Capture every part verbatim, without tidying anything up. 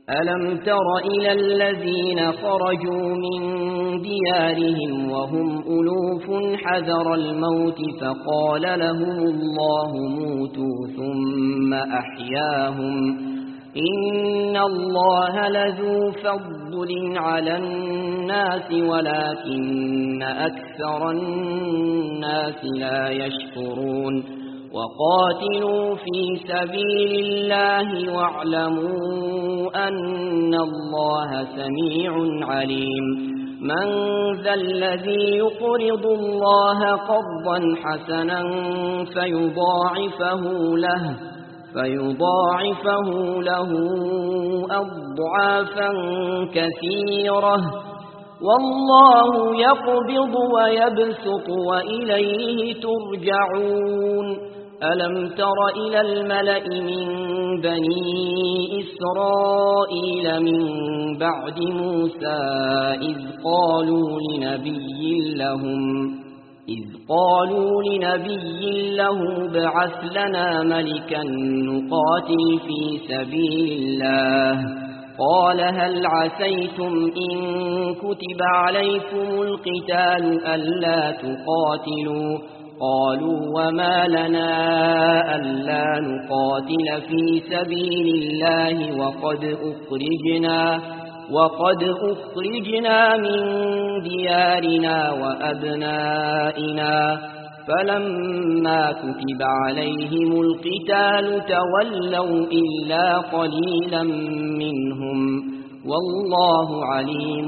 ألم تر إلى الذين خرجوا من ديارهم وهم ألوف حذر الموت فقال لهم الله موتوا ثم أحياهم إن الله لذو فضل على الناس ولكن أكثر الناس لا يشكرون وقاتلوا في سبيل الله واعلموا أن الله سميع عليم من ذا الذي يقرض الله قرضا حسنا فيضاعفه له فيضاعفه له أضعافا كثيرة والله يقبض ويبسط وإليه ترجعون ألم تر إلى الملأ من بني إسرائيل من بعد موسى إذ قالوا لنبي لهم إذ قالوا لنبي له ابعث لنا ملكا نقاتل في سبيل الله قال هل عسيتم إن كتب عليكم القتال ألا تقاتلوا قالوا وما لنا ألا نقاتل في سبيل الله وقد أخرجنا وقد أخرجنا من ديارنا وأبنائنا فلما كتب عليهم القتال تولوا إلا قليلا منهم والله عليم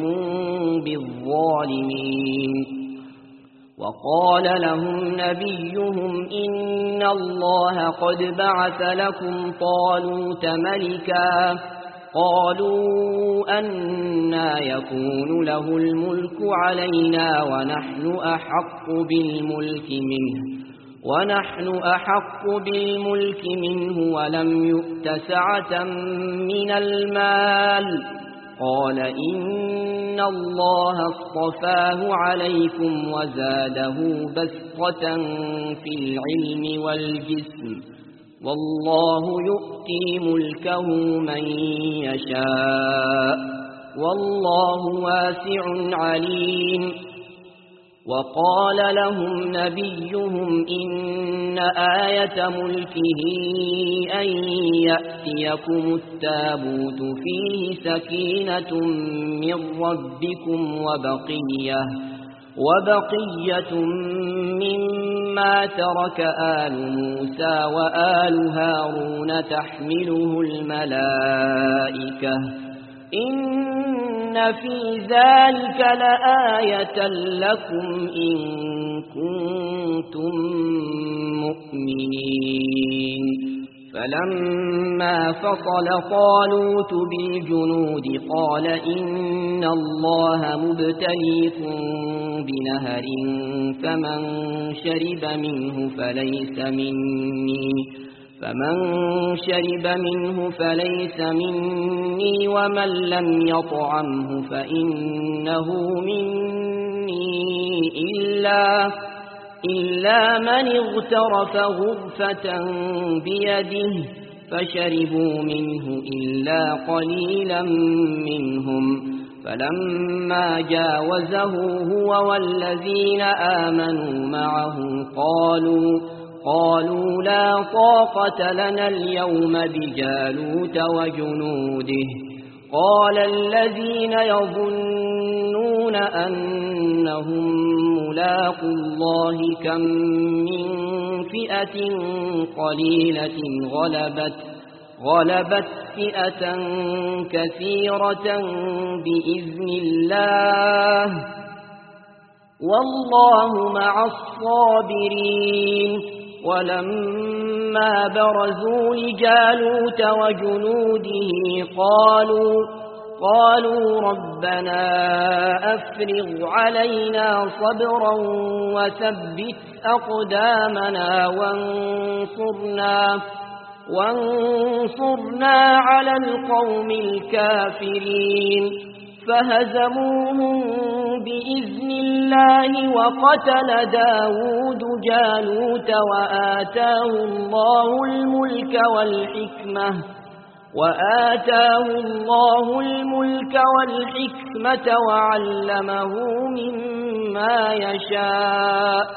بالظالمين وقال لهم نبيهم إن الله قد بعث لكم طالوت ملكا قالوا أنى يكون له الملك علينا ونحن أحق بالملك منه ونحن أحق بالملك منه ولم يؤت سعة من المال قال إن الله اصطفاه عليكم وزاده بسطة في العلم والجسم والله يؤتي ملكه من يشاء والله واسع عليم وقال لهم نبيهم إن آية ملكه أن يأتيكم التابوت فيه سكينة من ربكم وبقية وبقية مما ترك آل موسى وآل هارون تحمله الملائكة إن في ذلك لآية لكم إن كنتم مؤمنين فلما فصل طالوت بالجنود قال إن الله مبتليكم بنهر فمن شرب منه فليس مني فمن شرب منه فليس مني ومن لم يطعمه فإنه مني إلا إلا من اغترف غرفة بيده فشربوا منه إلا قليلا منهم فلما جاوزه هو والذين آمنوا معه قالوا قالوا لا طاقة لنا اليوم بجالوت وجنوده قال الذين يظنون أنهم ملاقوا الله كم من فئة قليلة غلبت غلبت فئة كثيرة بإذن الله والله مع الصابرين ولما برزوا لجالوت وجنوده قالوا قالوا ربنا أفرغ علينا صبرا وثبت أقدامنا وانصرنا وانصرنا على القوم الكافرين فهزموهم بإذن الله وقتل داود جالوت وآتاه الله الملك والحكمة وآتاه الله الملك والحكمة وعلمه مما يشاء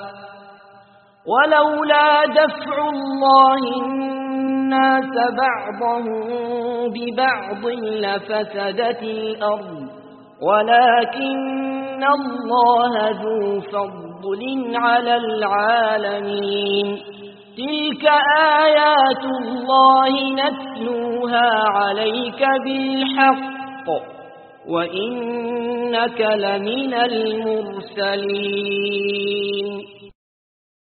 ولولا دفع الله الناس بعضهم ببعض لفسدت الأرض ولكن الله ذو فضل على العالمين تلك آيات الله نتلوها عليك بالحق وإنك لمن المرسلين